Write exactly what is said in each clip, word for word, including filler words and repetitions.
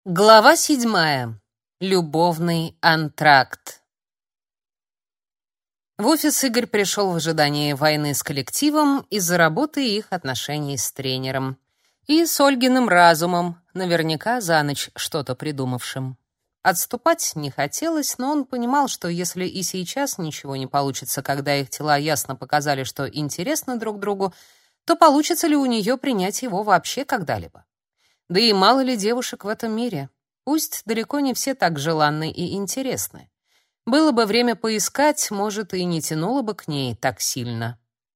Глава седьмая. Любовный антракт. В офис Игорь пришел в ожидании войны с коллективом из-за работы и их отношений с тренером. И с Ольгиным разумом, наверняка за ночь что-то придумавшим. Отступать не хотелось, но он понимал, что если и сейчас ничего не получится, когда их тела ясно показали, что интересны друг другу, то получится ли у нее принять его вообще когда-либо? Да и мало ли девушек в этом мире. Пусть далеко не все так желанны и интересны. Было бы время поискать, может, и не тянуло бы к ней так сильно.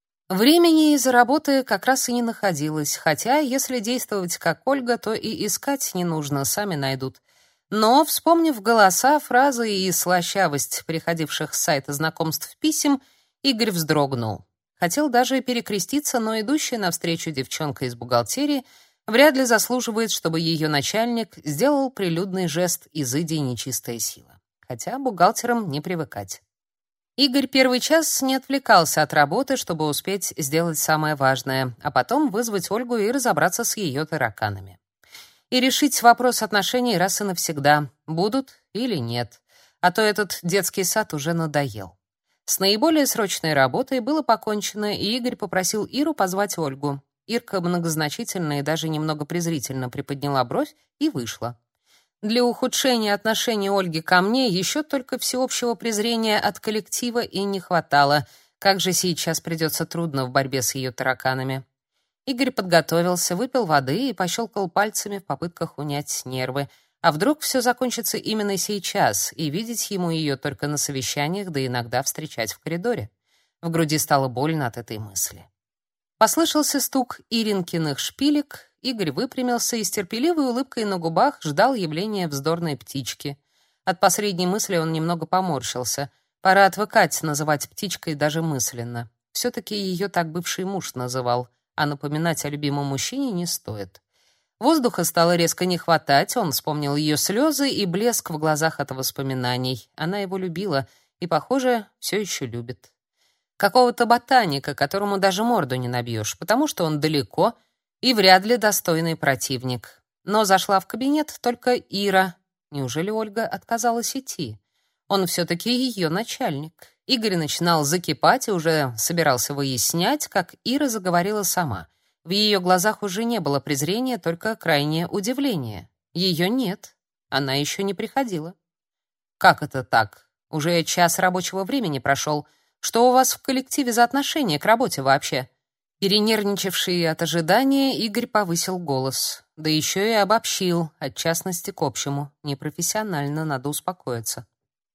Времени из-за работы как раз и не находилось, хотя, если действовать как Ольга, то и искать не нужно, сами найдут. Но, вспомнив голоса, фразы и слащавость приходивших с сайта знакомств писем, Игорь вздрогнул. Хотел даже перекреститься, но идущая навстречу девчонка из бухгалтерии вряд ли заслуживает, чтобы ее начальник сделал прилюдный жест изыди нечистая сила. Хотя бухгалтерам не привыкать. Игорь первый час не отвлекался от работы, чтобы успеть сделать самое важное, а потом вызвать Ольгу и разобраться с ее тараканами. И решить вопрос отношений раз и навсегда, будут или нет. А то этот детский сад уже надоел. С наиболее срочной работой было покончено, и Игорь попросил Иру позвать Ольгу. Ирка многозначительно и даже немного презрительно приподняла бровь и вышла. Для ухудшения отношений Ольги ко мне еще только всеобщего презрения от коллектива и не хватало. Как же сейчас придется трудно в борьбе с ее тараканами. Игорь подготовился, выпил воды и пощелкал пальцами в попытках унять нервы. А вдруг все закончится именно сейчас, и видеть ему ее только на совещаниях, да иногда встречать в коридоре. В груди стало больно от этой мысли. Послышался стук Иринкиных шпилек, Игорь выпрямился и с терпеливой улыбкой на губах ждал явления вздорной птички. От последней мысли он немного поморщился. Пора отвыкать называть птичкой даже мысленно. Все-таки ее так бывший муж называл, а напоминать о любимом мужчине не стоит. Воздуха стало резко не хватать, он вспомнил ее слезы и блеск в глазах от воспоминаний. Она его любила и, похоже, все еще любит. Какого-то ботаника, которому даже морду не набьешь, потому что он далеко и вряд ли достойный противник. Но зашла в кабинет только Ира. Неужели Ольга отказалась идти? Он все-таки ее начальник. Игорь начинал закипать и уже собирался выяснять, как Ира заговорила сама. В ее глазах уже не было презрения, только крайнее удивление. Ее нет. Она еще не приходила. Как это так? Уже час рабочего времени прошел. Что у вас в коллективе за отношение к работе вообще? Перенервничавший от ожидания, Игорь повысил голос. Да еще и обобщил, от частности к общему. Непрофессионально, надо успокоиться.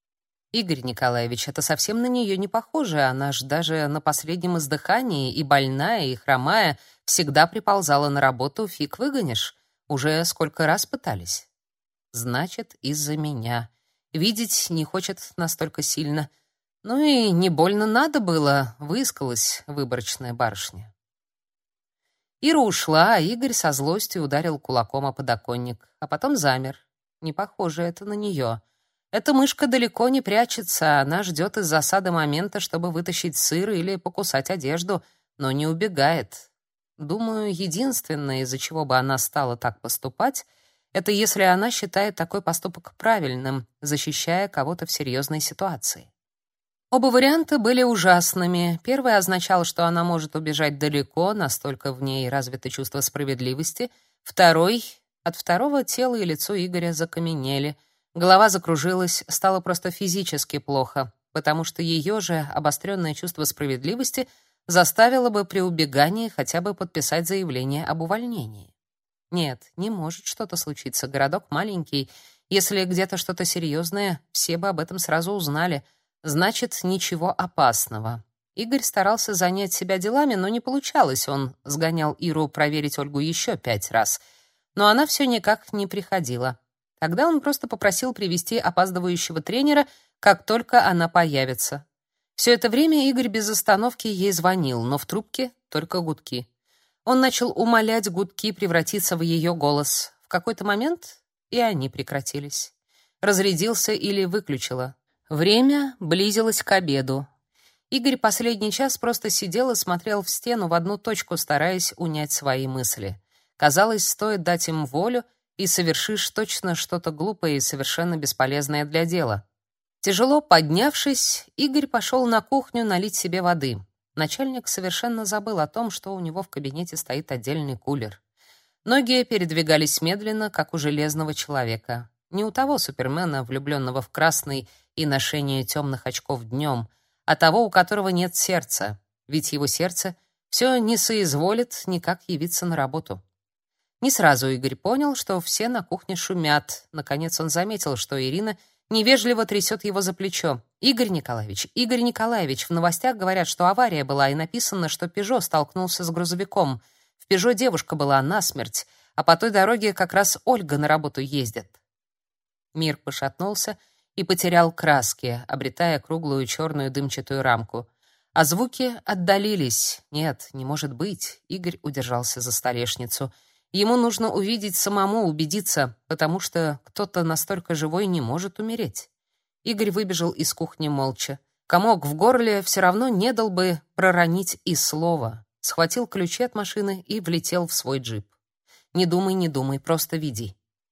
Игорь Николаевич, это совсем на нее не похоже. Она ж даже на последнем издыхании и больная, и хромая всегда приползала на работу, фиг выгонишь. Уже сколько раз пытались. Значит, из-за меня. Видеть не хочет настолько сильно. Ну и не больно надо было, выискалась выборочная барышня. Ира ушла, а Игорь со злостью ударил кулаком о подоконник, а потом замер. Не похоже это на нее. Эта мышка далеко не прячется, она ждет из засады момента, чтобы вытащить сыр или покусать одежду, но не убегает. Думаю, единственное, из-за чего бы она стала так поступать, это если она считает такой поступок правильным, защищая кого-то в серьезной ситуации. Оба варианта были ужасными. Первый означал, что она может убежать далеко, настолько в ней развито чувство справедливости. Второй — от второго тело и лицо Игоря закаменели. Голова закружилась, стало просто физически плохо, потому что ее же обостренное чувство справедливости заставило бы при убегании хотя бы подписать заявление об увольнении. Нет, не может что-то случиться. Городок маленький. Если где-то что-то серьезное, все бы об этом сразу узнали. Значит, ничего опасного. Игорь старался занять себя делами, но не получалось. Он сгонял Иру проверить Ольгу еще пять раз. Но она все никак не приходила. Тогда он просто попросил привести опаздывающего тренера, как только она появится. Все это время Игорь без остановки ей звонил, но в трубке только гудки. Он начал умолять гудки превратиться в ее голос. В какой-то момент и они прекратились. Разрядился или выключила. Время близилось к обеду. Игорь последний час просто сидел и смотрел в стену в одну точку, стараясь унять свои мысли. Казалось, стоит дать им волю, и совершишь точно что-то глупое и совершенно бесполезное для дела. Тяжело поднявшись, Игорь пошел на кухню налить себе воды. Начальник совершенно забыл о том, что у него в кабинете стоит отдельный кулер. Ноги передвигались медленно, как у железного человека. Не у того супермена, влюбленного в красный и ношение темных очков днем, а того, у которого нет сердца, ведь его сердце все не соизволит никак явиться на работу. Не сразу Игорь понял, что все на кухне шумят. Наконец он заметил, что Ирина невежливо трясет его за плечо. «Игорь Николаевич, Игорь Николаевич, в новостях говорят, что авария была, и написано, что «Пежо» столкнулся с грузовиком. В «Пежо» девушка была насмерть, а по той дороге как раз Ольга на работу ездит». Мир пошатнулся и потерял краски, обретая круглую черную дымчатую рамку. А звуки отдалились. Нет, не может быть. Игорь удержался за столешницу. Ему нужно увидеть самому, убедиться, потому что кто-то настолько живой не может умереть. Игорь выбежал из кухни молча. Комок в горле все равно не дал бы проронить и слова. Схватил ключи от машины и влетел в свой джип. Не думай, не думай, просто веди.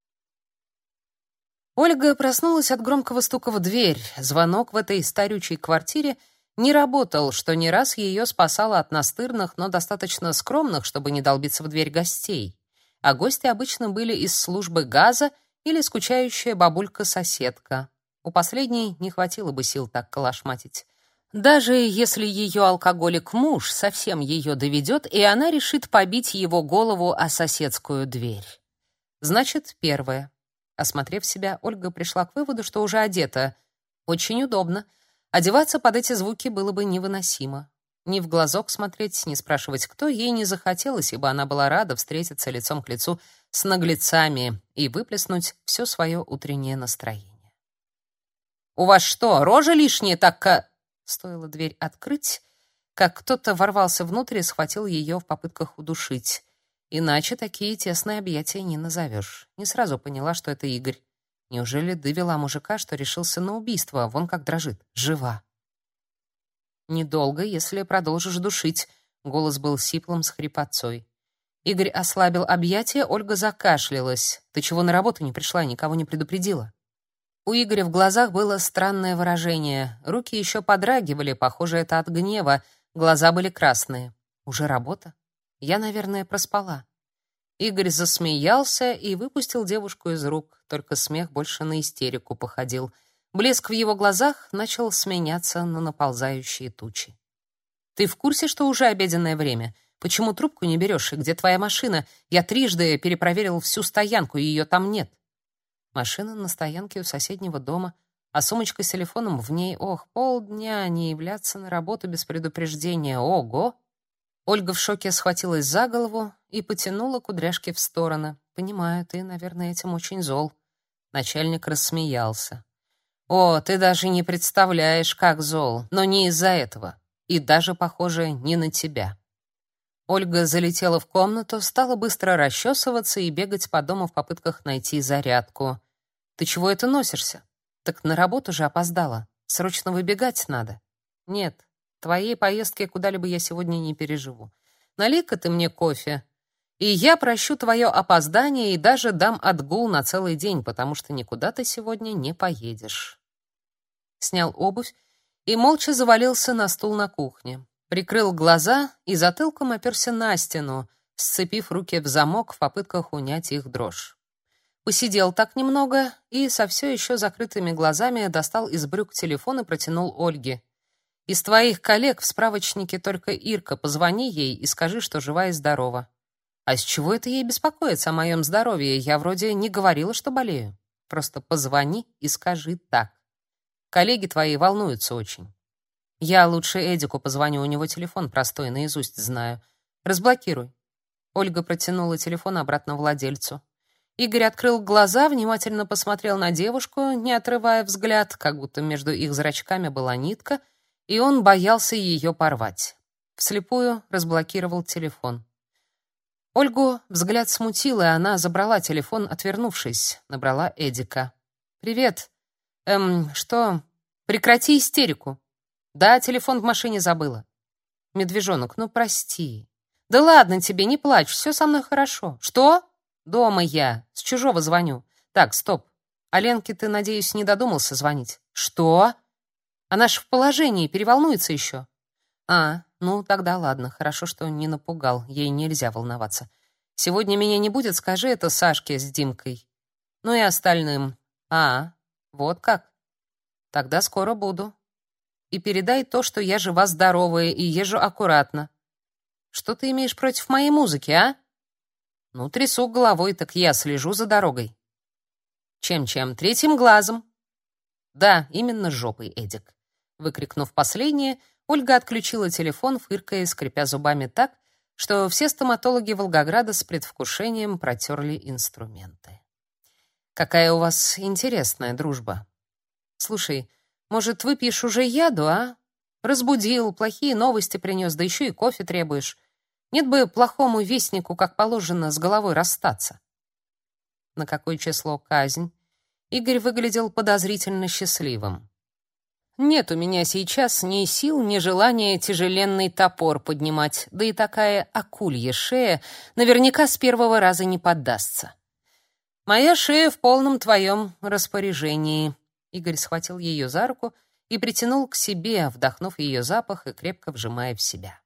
Ольга проснулась от громкого стука в дверь. Звонок в этой старючей квартире не работал, что не раз ее спасало от настырных, но достаточно скромных, чтобы не долбиться в дверь гостей. А гости обычно были из службы газа или скучающая бабулька-соседка. У последней не хватило бы сил так калашматить. Даже если ее алкоголик-муж совсем ее доведет, и она решит побить его голову о соседскую дверь. Значит, первое. Осмотрев себя, Ольга пришла к выводу, что уже одета. Очень удобно. Одеваться под эти звуки было бы невыносимо. Ни в глазок смотреть, ни спрашивать, кто, ей не захотелось, ибо она была рада встретиться лицом к лицу с наглецами и выплеснуть все свое утреннее настроение. «У вас что, рожа лишняя так-ка...» Стоило дверь открыть, как кто-то ворвался внутрь и схватил ее в попытках удушить. Иначе такие тесные объятия не назовешь. Не сразу поняла, что это Игорь. Неужели довела мужика, что решился на убийство? Вон как дрожит. Жива. «Недолго, если продолжишь душить», — голос был сиплым с хрипотцой. Игорь ослабил объятия, Ольга закашлялась. «Ты чего на работу не пришла, никого не предупредила?» У Игоря в глазах было странное выражение. Руки еще подрагивали, похоже, это от гнева. Глаза были красные. «Уже работа? Я, наверное, проспала». Игорь засмеялся и выпустил девушку из рук, только смех больше на истерику походил. Блеск в его глазах начал сменяться на наползающие тучи. «Ты в курсе, что уже обеденное время? Почему трубку не берешь? И где твоя машина? Я трижды перепроверил всю стоянку, и ее там нет». Машина на стоянке у соседнего дома, а сумочка с телефоном в ней. Ох, полдня не являться на работу без предупреждения. Ого! Ольга в шоке схватилась за голову и потянула кудряшки в стороны. «Понимаю, ты, наверное, этим очень зол». Начальник рассмеялся. «О, ты даже не представляешь, как зол, но не из-за этого. И даже, похоже, не на тебя». Ольга залетела в комнату, стала быстро расчесываться и бегать по дому в попытках найти зарядку. «Ты чего это носишься? Так на работу же опоздала. Срочно выбегать надо». «Нет, твоей поездки куда-либо я сегодня не переживу. Налей-ка ты мне кофе, и я прощу твое опоздание и даже дам отгул на целый день, потому что никуда ты сегодня не поедешь». Снял обувь и молча завалился на стул на кухне. Прикрыл глаза и затылком оперся на стену, сцепив руки в замок в попытках унять их дрожь. Посидел так немного и со все еще закрытыми глазами достал из брюк телефон и протянул Ольге. «Из твоих коллег в справочнике только Ирка. Позвони ей и скажи, что жива и здорова». «А с чего это ей беспокоиться о моем здоровье? Я вроде не говорила, что болею. Просто позвони и скажи так. Коллеги твои волнуются очень». «Я лучше Эдику позвоню, у него телефон простой, наизусть знаю. Разблокируй». Ольга протянула телефон обратно владельцу. Игорь открыл глаза, внимательно посмотрел на девушку, не отрывая взгляд, как будто между их зрачками была нитка, и он боялся ее порвать. Вслепую разблокировал телефон. Ольгу взгляд смутил, и она забрала телефон, отвернувшись. Набрала Эдика. «Привет. Эм, что? Прекрати истерику». «Да, телефон в машине забыла». «Медвежонок, ну прости». «Да ладно тебе, не плачь, все со мной хорошо». «Что? Дома я, с чужого звоню. Так, стоп. А Ленке ты, надеюсь, не додумался звонить? Что? Она ж в положении, переволнуется еще. А, ну тогда ладно, хорошо, что не напугал, ей нельзя волноваться. Сегодня меня не будет, скажи это Сашке с Димкой. Ну и остальным. А, вот как? Тогда скоро буду. И передай то, что я жива-здоровая и езжу аккуратно. Что ты имеешь против моей музыки, а? Ну, трясу головой, так я слежу за дорогой. Чем-чем? Третьим глазом. Да, именно жопой, Эдик. Выкрикнув последнее, Ольга отключила телефон, фыркая и скрипя зубами так, что все стоматологи Волгограда с предвкушением протерли инструменты. Какая у вас интересная дружба. Слушай, может, выпьешь уже яду, а? Разбудил, плохие новости принес, да еще и кофе требуешь. Нет бы плохому вестнику, как положено, с головой расстаться. На какое число казнь? Игорь выглядел подозрительно счастливым. Нет у меня сейчас ни сил, ни желания тяжеленный топор поднимать, да и такая акулья шея наверняка с первого раза не поддастся. Моя шея в полном твоем распоряжении. Игорь схватил ее за руку и притянул к себе, вдохнув ее запах и крепко вжимая в себя.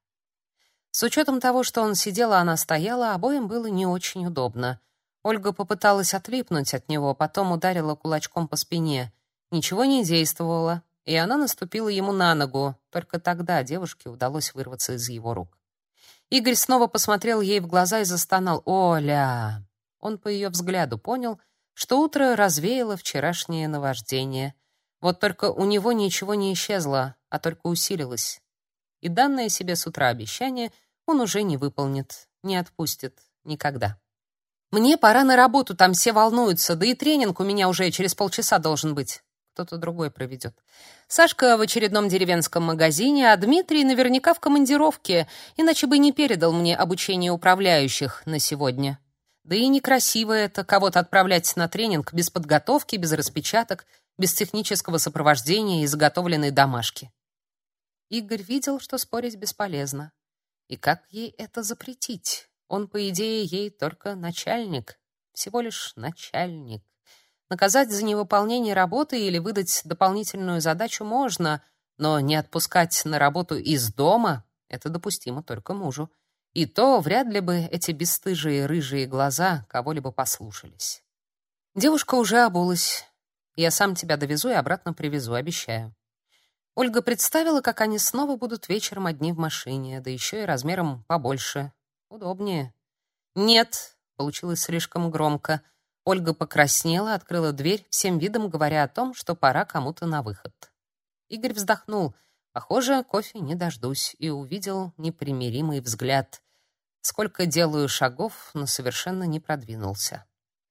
С учетом того, что он сидел, а она стояла, обоим было не очень удобно. Ольга попыталась отлипнуть от него, потом ударила кулачком по спине. Ничего не действовало, и она наступила ему на ногу. Только тогда девушке удалось вырваться из его рук. Игорь снова посмотрел ей в глаза и застонал: «Оля!». Он по ее взгляду понял, что утро развеяло вчерашнее наваждение. Вот только у него ничего не исчезло, а только усилилось. И данное себе с утра обещание он уже не выполнит, не отпустит никогда. «Мне пора на работу, там все волнуются, да и тренинг у меня уже через полчаса должен быть. Кто-то другой проведет. Сашка в очередном деревенском магазине, а Дмитрий наверняка в командировке, иначе бы не передал мне обучение управляющих на сегодня. Да и некрасиво это, кого-то отправлять на тренинг без подготовки, без распечаток, без технического сопровождения и заготовленной домашки». Игорь видел, что спорить бесполезно. И как ей это запретить? Он, по идее, ей только начальник. Всего лишь начальник. Наказать за невыполнение работы или выдать дополнительную задачу можно, но не отпускать на работу из дома — это допустимо только мужу. И то вряд ли бы эти бесстыжие рыжие глаза кого-либо послушались. Девушка уже обулась. «Я сам тебя довезу и обратно привезу, обещаю». Ольга представила, как они снова будут вечером одни в машине, да еще и размером побольше. Удобнее. «Нет», — получилось слишком громко. Ольга покраснела, открыла дверь, всем видом говоря о том, что пора кому-то на выход. Игорь вздохнул. Похоже, кофе не дождусь, и увидел непримиримый взгляд. Сколько делаю шагов, но совершенно не продвинулся.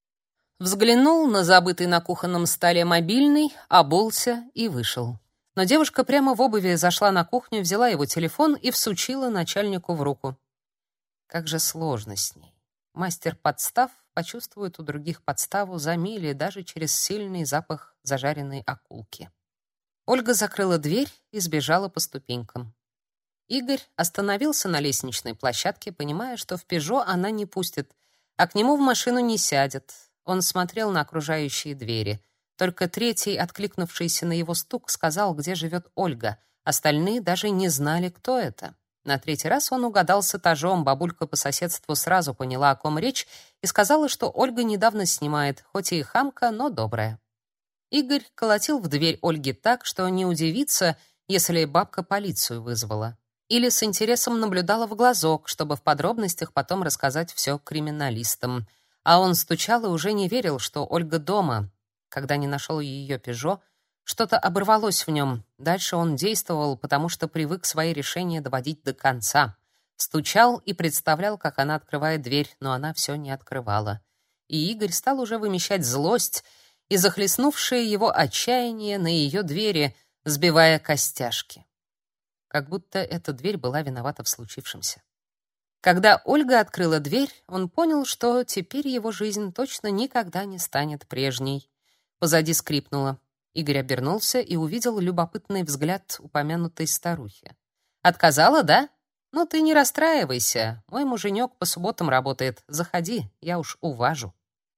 Взглянул на забытый на кухонном столе мобильный, обулся и вышел. Но девушка прямо в обуви зашла на кухню, взяла его телефон и всучила начальнику в руку. Как же сложно с ней. Мастер подстав почувствует у других подставу за мили, даже через сильный запах зажаренной окулки. Ольга закрыла дверь и сбежала по ступенькам. Игорь остановился на лестничной площадке, понимая, что в «Пежо» она не пустит, а к нему в машину не сядет. Он смотрел на окружающие двери. Только третий, откликнувшийся на его стук, сказал, где живет Ольга. Остальные даже не знали, кто это. На третий раз он угадал с этажом, бабулька по соседству сразу поняла, о ком речь, и сказала, что Ольга недавно снимает, хоть и хамка, но добрая. Игорь колотил в дверь Ольги так, что не удивится, если бабка полицию вызвала. Или с интересом наблюдала в глазок, чтобы в подробностях потом рассказать все криминалистам. А он стучал и уже не верил, что Ольга дома. Когда не нашел ее «Пежо», что-то оборвалось в нем. Дальше он действовал, потому что привык свои решения доводить до конца. Стучал и представлял, как она открывает дверь, но она все не открывала. И Игорь стал уже вымещать злость и захлестнувшее его отчаяние на ее двери, сбивая костяшки. Как будто эта дверь была виновата в случившемся. Когда Ольга открыла дверь, он понял, что теперь его жизнь точно никогда не станет прежней. Позади скрипнуло. Игорь обернулся и увидел любопытный взгляд упомянутой старухи. «Отказала, да? «Ну ты не расстраивайся, мой муженек по субботам работает. Заходи, я уж уважу».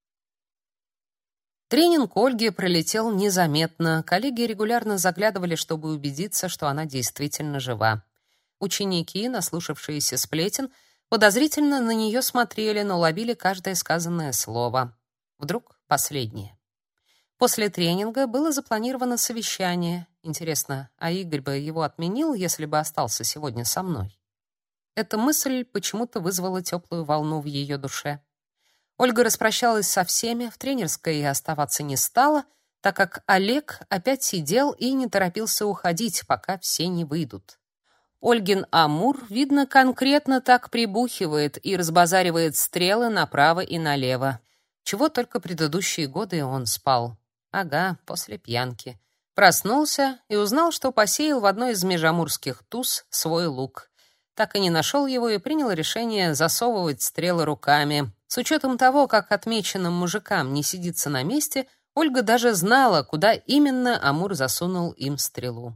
Тренинг Ольги пролетел незаметно. Коллеги регулярно заглядывали, чтобы убедиться, что она действительно жива. Ученики, наслушавшиеся сплетен, подозрительно на нее смотрели, но ловили каждое сказанное слово. Вдруг последнее. После тренинга было запланировано совещание. Интересно, а Игорь бы его отменил, если бы остался сегодня со мной? Эта мысль почему-то вызвала теплую волну в ее душе. Ольга распрощалась со всеми, в тренерской оставаться не стала, так как Олег опять сидел и не торопился уходить, пока все не выйдут. Ольгин Амур, видно, конкретно так прибухивает и разбазаривает стрелы направо и налево. Чего только предыдущие годы он спал. Ага, после пьянки. Проснулся и узнал, что посеял в одной из межамурских туз свой лук. Так и не нашел его и принял решение засовывать стрелы руками. С учетом того, как отмеченным мужикам не сидится на месте, Ольга даже знала, куда именно Амур засунул им стрелу.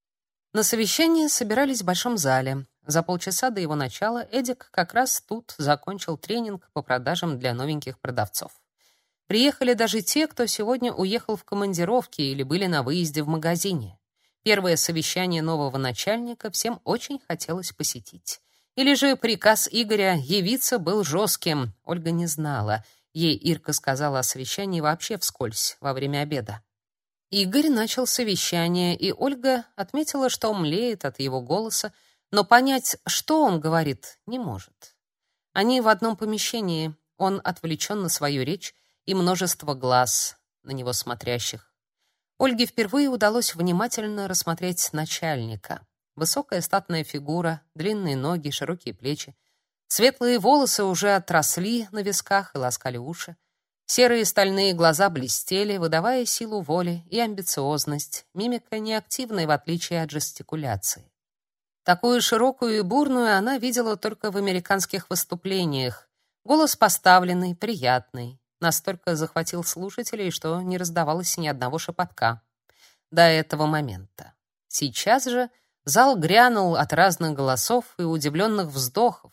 На совещание собирались в большом зале. За полчаса до его начала Эдик как раз тут закончил тренинг по продажам для новеньких продавцов. Приехали даже те, кто сегодня уехал в командировки или были на выезде в магазине. Первое совещание нового начальника всем очень хотелось посетить. Или же приказ Игоря явиться был жестким. Ольга не знала. Ей Ирка сказала о совещании вообще вскользь, во время обеда. Игорь начал совещание, и Ольга отметила, что млеет от его голоса, но понять, что он говорит, не может. Они в одном помещении, он отвлечен на свою речь, и множество глаз на него смотрящих. Ольге впервые удалось внимательно рассмотреть начальника. Высокая статная фигура, длинные ноги, широкие плечи. Светлые волосы уже отросли на висках и ласкали уши. Серые стальные глаза блестели, выдавая силу воли и амбициозность. Мимика неактивная, в отличие от жестикуляции. Такую широкую и бурную она видела только в американских выступлениях. Голос поставленный, приятный. Настолько захватил слушателей, что не раздавалось ни одного шепотка. До этого момента. Сейчас же зал грянул от разных голосов и удивленных вздохов.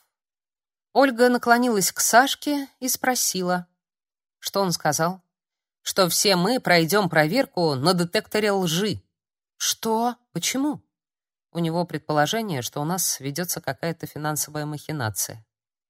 Ольга наклонилась к Сашке и спросила. Что он сказал? Что все мы пройдем проверку на детекторе лжи. Что? Почему? У него предположение, что у нас ведется какая-то финансовая махинация.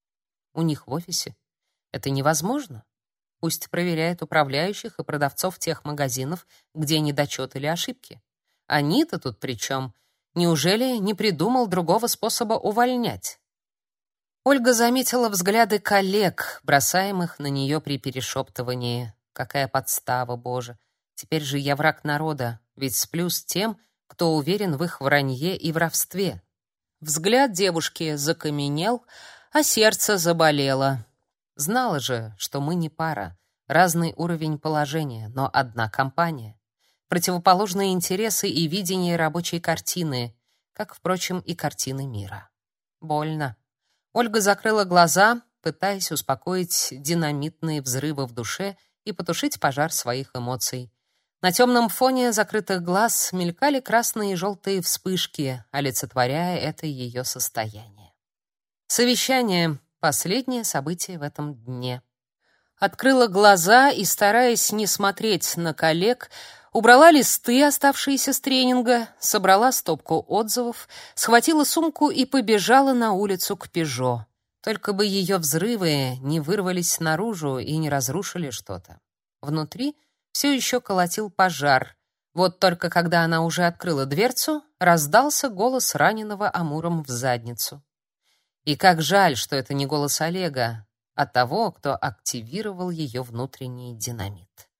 У них в офисе? Это невозможно. Пусть проверяет управляющих и продавцов тех магазинов, где недочет или ошибки. Они-то тут при чем? Неужели не придумал другого способа увольнять? Ольга заметила взгляды коллег, бросаемых на нее при перешептывании. Какая подстава, Боже! Теперь же я враг народа, ведь сплю с тем, кто уверен в их вранье и воровстве. Взгляд девушки закаменел, а сердце заболело. Знала же, что мы не пара, разный уровень положения, но одна компания. Противоположные интересы и видение рабочей картины, как, впрочем, и картины мира. Больно. Ольга закрыла глаза, пытаясь успокоить динамитные взрывы в душе и потушить пожар своих эмоций. На темном фоне закрытых глаз мелькали красные и желтые вспышки, олицетворяя это ее состояние. Совещание. Последнее событие в этом дне. Открыла глаза и, стараясь не смотреть на коллег, убрала листы, оставшиеся с тренинга, собрала стопку отзывов, схватила сумку и побежала на улицу к «Пежо». Только бы ее взрывы не вырвались наружу и не разрушили что-то. Внутри все еще колотил пожар. Вот только когда она уже открыла дверцу, раздался голос раненого Амуром в задницу. И как жаль, что это не голос Олега, а того, кто активировал ее внутренний динамит.